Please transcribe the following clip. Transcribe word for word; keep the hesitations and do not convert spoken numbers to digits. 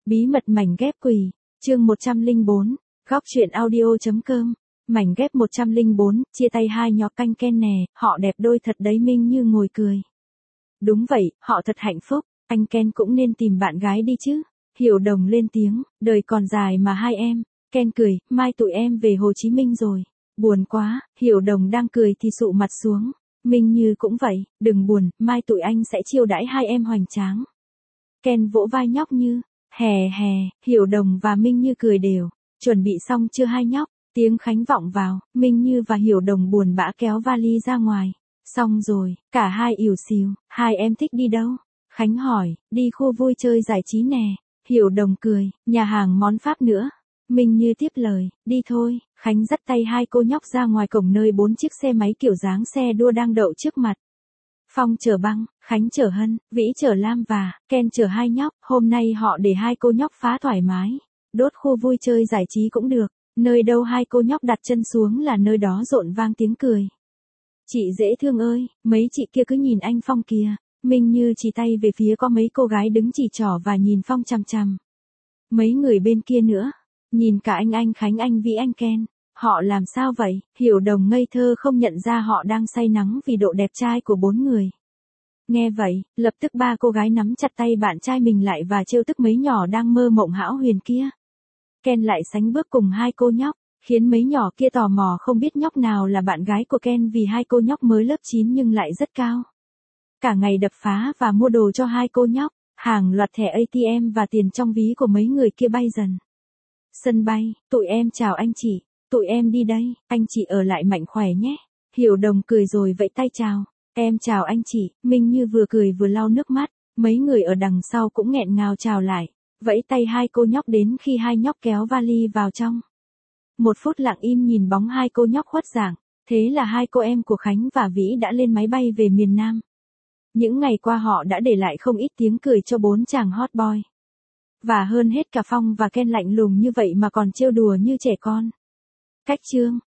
Bí mật mảnh ghép quỷ, chương một trăm lẻ bốn, góc truyện audio.com, mảnh ghép một trăm lẻ bốn, chia tay hai nhóc canh Ken nè, họ đẹp đôi thật đấy. Minh Như ngồi cười. Đúng vậy, họ thật hạnh phúc, anh Ken cũng nên tìm bạn gái đi chứ. Hiểu Đồng lên tiếng, đời còn dài mà hai em. Ken cười, mai tụi em về Hồ Chí Minh rồi. Buồn quá, Hiểu Đồng đang cười thì sụ mặt xuống. Minh Như cũng vậy, đừng buồn, mai tụi anh sẽ chiêu đãi hai em hoành tráng. Ken vỗ vai nhóc Như. Hè hè, Hiểu Đồng và Minh Như cười đều. Chuẩn bị xong chưa hai nhóc? Tiếng Khánh vọng vào, Minh Như và Hiểu Đồng buồn bã kéo vali ra ngoài. Xong rồi, cả hai ỉu xìu, hai em thích đi đâu? Khánh hỏi, đi khu vui chơi giải trí nè. Hiểu Đồng cười, nhà hàng món Pháp nữa. Minh Như tiếp lời, đi thôi. Khánh dắt tay hai cô nhóc ra ngoài cổng nơi bốn chiếc xe máy kiểu dáng xe đua đang đậu trước mặt. Phong chở Băng, Khánh chở Hân, Vĩ chở Lam và Ken chở hai nhóc. Hôm nay họ để hai cô nhóc phá thoải mái. Đốt khu vui chơi giải trí cũng được. Nơi đâu hai cô nhóc đặt chân xuống là nơi đó rộn vang tiếng cười. Chị dễ thương ơi, mấy chị kia cứ nhìn anh Phong kìa. Minh Như chỉ tay về phía có mấy cô gái đứng chỉ trỏ và nhìn Phong chằm chằm. Mấy người bên kia nữa. Nhìn cả anh anh Khánh anh Vĩ anh Ken. Họ làm sao vậy? Hiểu Đồng ngây thơ không nhận ra họ đang say nắng vì độ đẹp trai của bốn người. Nghe vậy, lập tức ba cô gái nắm chặt tay bạn trai mình lại và trêu tức mấy nhỏ đang mơ mộng hão huyền kia. Ken lại sánh bước cùng hai cô nhóc, khiến mấy nhỏ kia tò mò không biết nhóc nào là bạn gái của Ken vì hai cô nhóc mới lớp chín nhưng lại rất cao. Cả ngày đập phá và mua đồ cho hai cô nhóc, hàng loạt thẻ a tê em và tiền trong ví của mấy người kia bay dần. Sân bay, tụi em chào anh chị, tụi em đi đây, anh chị ở lại mạnh khỏe nhé. Hiểu Đồng cười rồi vẫy tay chào, em chào anh chị. Minh Như vừa cười vừa lau nước mắt, mấy người ở đằng sau cũng nghẹn ngào chào lại, vẫy tay hai cô nhóc đến khi hai nhóc kéo vali vào trong. Một phút lặng im nhìn bóng hai cô nhóc khuất dạng, thế là hai cô em của Khánh và Vĩ đã lên máy bay về miền Nam. Những ngày qua họ đã để lại không ít tiếng cười cho bốn chàng hot boy. Và hơn hết cả Phong và Ken lạnh lùng như vậy mà còn trêu đùa như trẻ con. Cách chương